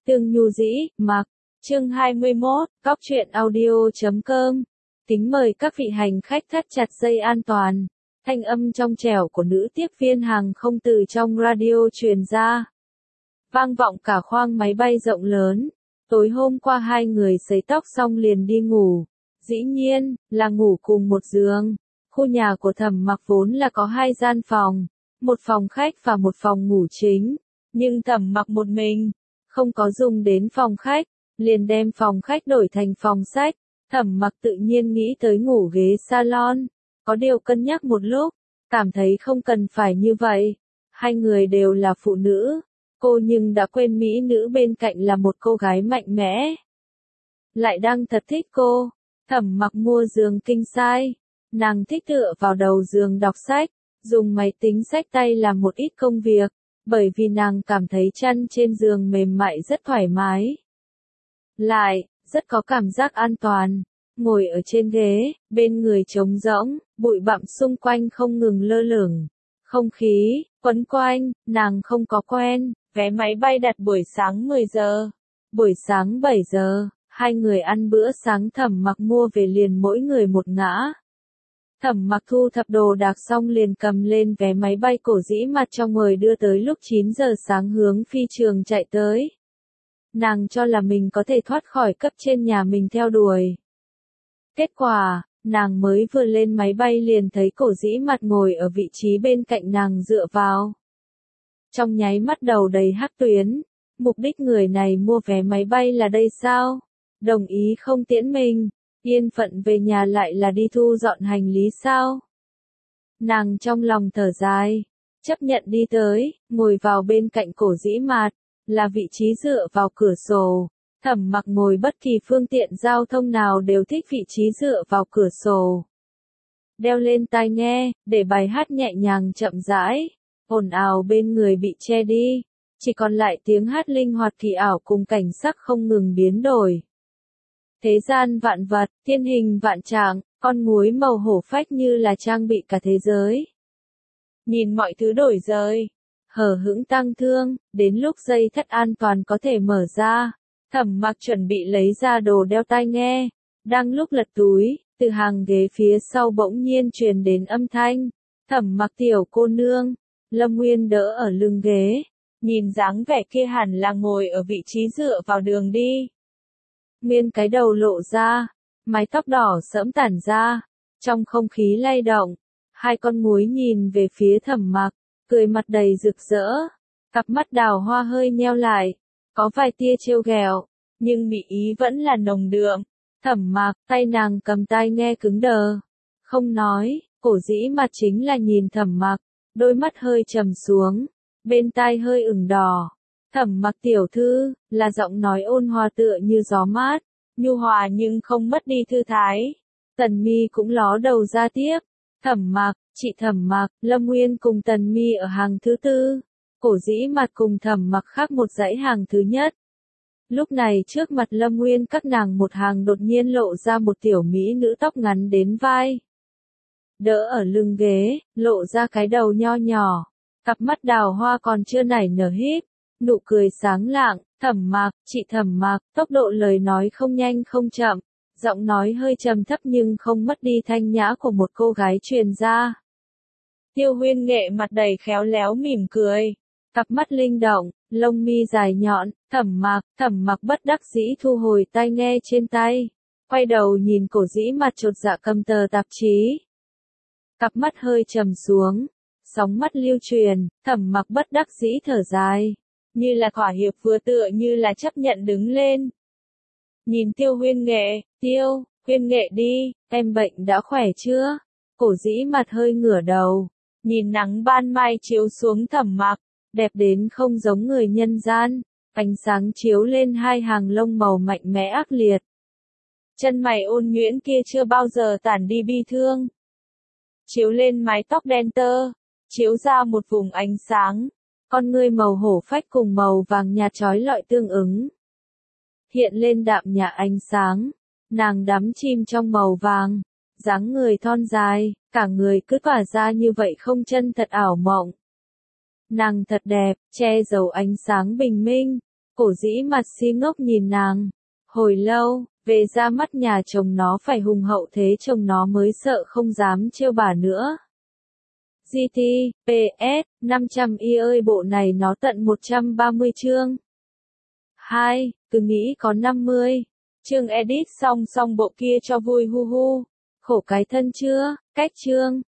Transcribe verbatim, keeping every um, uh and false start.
Tương Nhu Dĩ, Mặc, chương hai mươi mốt, Góc truyện audio chấm com. Kính mời các vị hành khách thắt chặt dây an toàn. Thanh âm trong trẻo của nữ tiếp viên hàng không từ trong radio truyền ra. Vang vọng cả khoang máy bay rộng lớn. Tối hôm qua hai người sấy tóc xong liền đi ngủ. Dĩ nhiên, là ngủ cùng một giường. Khu nhà của Thẩm Mặc vốn là có hai gian phòng. Một phòng khách và một phòng ngủ chính. Nhưng Thẩm Mặc một mình, không có dùng đến phòng khách, liền đem phòng khách đổi thành phòng sách. Thẩm Mặc tự nhiên nghĩ tới ngủ ghế salon, có điều cân nhắc một lúc, cảm thấy không cần phải như vậy. Hai người đều là phụ nữ, cô nhưng đã quên mỹ nữ bên cạnh là một cô gái mạnh mẽ. Lại đang thật thích cô. Thẩm Mặc mua giường king size, nàng thích tựa vào đầu giường đọc sách, dùng máy tính xách tay làm một ít công việc. Bởi vì nàng cảm thấy chăn trên giường mềm mại rất thoải mái. Lại, rất có cảm giác an toàn. Ngồi ở trên ghế, bên người trống rỗng, bụi bặm xung quanh không ngừng lơ lửng. Không khí, quấn quanh, nàng không có quen. Vé máy bay đặt buổi sáng mười giờ. Buổi sáng bảy giờ, hai người ăn bữa sáng. Thẩm Mặc mua về liền mỗi người một ngã. Thẩm Mặc thu thập đồ đạc xong liền cầm lên vé máy bay cổ dĩ mặt trong người đưa tới lúc chín giờ sáng hướng phi trường chạy tới. Nàng cho là mình có thể thoát khỏi cấp trên nhà mình theo đuổi. Kết quả, nàng mới vừa lên máy bay liền thấy cổ dĩ mặt ngồi ở vị trí bên cạnh nàng dựa vào. Trong nháy mắt đầu đầy hắc tuyến, mục đích người này mua vé máy bay là đây sao? Đồng ý không tiễn mình. Yên phận về nhà lại là đi thu dọn hành lý sao? Nàng trong lòng thở dài, chấp nhận đi tới, ngồi vào bên cạnh cổ dĩ mạt, là vị trí dựa vào cửa sổ. Thẩm Mặc ngồi bất kỳ phương tiện giao thông nào đều thích vị trí dựa vào cửa sổ. Đeo lên tai nghe, để bài hát nhẹ nhàng chậm rãi, ồn ào bên người bị che đi, chỉ còn lại tiếng hát linh hoạt kỳ ảo cùng cảnh sắc không ngừng biến đổi. Thế gian vạn vật, thiên hình vạn trạng, con muối màu hổ phách như là trang bị cả thế giới. Nhìn mọi thứ đổi rời, hờ hững tang thương, đến lúc dây thắt an toàn có thể mở ra. Thẩm Mặc chuẩn bị lấy ra đồ đeo tai nghe, đang lúc lật túi, từ hàng ghế phía sau bỗng nhiên truyền đến âm thanh. Thẩm Mặc tiểu cô nương. Lâm Nguyên đỡ ở lưng ghế, nhìn dáng vẻ kia hẳn là ngồi ở vị trí dựa vào đường đi. Nguyên cái đầu lộ ra, mái tóc đỏ sẫm tản ra, trong không khí lay động, hai con muối nhìn về phía Thẩm Mặc, cười mặt đầy rực rỡ, cặp mắt đào hoa hơi nheo lại, có vài tia trêu ghẹo, nhưng mị ý vẫn là nồng đượm. Thẩm Mặc, tay nàng cầm tai nghe cứng đờ, không nói, cổ dĩ mặt chính là nhìn Thẩm Mặc, đôi mắt hơi trầm xuống, bên tai hơi ửng đỏ. Thẩm Mặc tiểu thư, là giọng nói ôn hòa tựa như gió mát, nhu hòa nhưng không mất đi thư thái. Tần Mi cũng ló đầu ra tiếp. Thẩm Mặc, chị Thẩm Mặc, Lâm Nguyên cùng Tần Mi ở hàng thứ tư. Cổ dĩ mặt cùng Thẩm Mặc khác một dãy hàng thứ nhất. Lúc này trước mặt Lâm Nguyên các nàng một hàng đột nhiên lộ ra một tiểu mỹ nữ tóc ngắn đến vai. Đỡ ở lưng ghế, lộ ra cái đầu nho nhỏ. Cặp mắt đào hoa còn chưa nảy nở híp. Nụ cười sáng lạng. Thẩm Mặc, chị Thẩm Mặc, tốc độ lời nói không nhanh không chậm, giọng nói hơi trầm thấp nhưng không mất đi thanh nhã của một cô gái truyền ra. Tiêu Huyên Nghệ mặt đầy khéo léo mỉm cười, cặp mắt linh động, lông mi dài nhọn. Thẩm Mặc, Thẩm Mặc bất đắc dĩ thu hồi tai nghe trên tay, quay đầu nhìn cổ dĩ mặt chột dạ cầm tờ tạp chí. Cặp mắt hơi trầm xuống, sóng mắt lưu truyền. Thẩm Mặc bất đắc dĩ thở dài, như là thỏa hiệp vừa tựa như là chấp nhận đứng lên. Nhìn Tiêu Huyên Nghệ, Tiêu, Huyên Nghệ đi, em bệnh đã khỏe chưa? Cổ dĩ mặt hơi ngửa đầu, nhìn nắng ban mai chiếu xuống Thẩm Mặc, đẹp đến không giống người nhân gian, ánh sáng chiếu lên hai hàng lông màu mạnh mẽ ác liệt. Chân mày ôn nhuyễn kia chưa bao giờ tản đi bi thương. Chiếu lên mái tóc đen tơ, chiếu ra một vùng ánh sáng. Con ngươi màu hổ phách cùng màu vàng nhạt chói lọi tương ứng. Hiện lên đạm nhã ánh sáng, nàng đắm chìm trong màu vàng, dáng người thon dài, cả người cứ tỏa ra như vậy không chân thật ảo mộng. Nàng thật đẹp, che giấu ánh sáng bình minh, Cổ dĩ mặt si ngốc nhìn nàng. Hồi lâu, về ra mắt nhà chồng nó phải hùng hậu thế chồng nó mới sợ không dám trêu bà nữa. giê tê, pê ét, năm trăm i ơi bộ này nó tận một trăm ba mươi chương. hai, cứ nghĩ có năm mươi. Chương edit xong xong bộ kia cho vui hu hu. Khổ cái thân chưa, cách chương.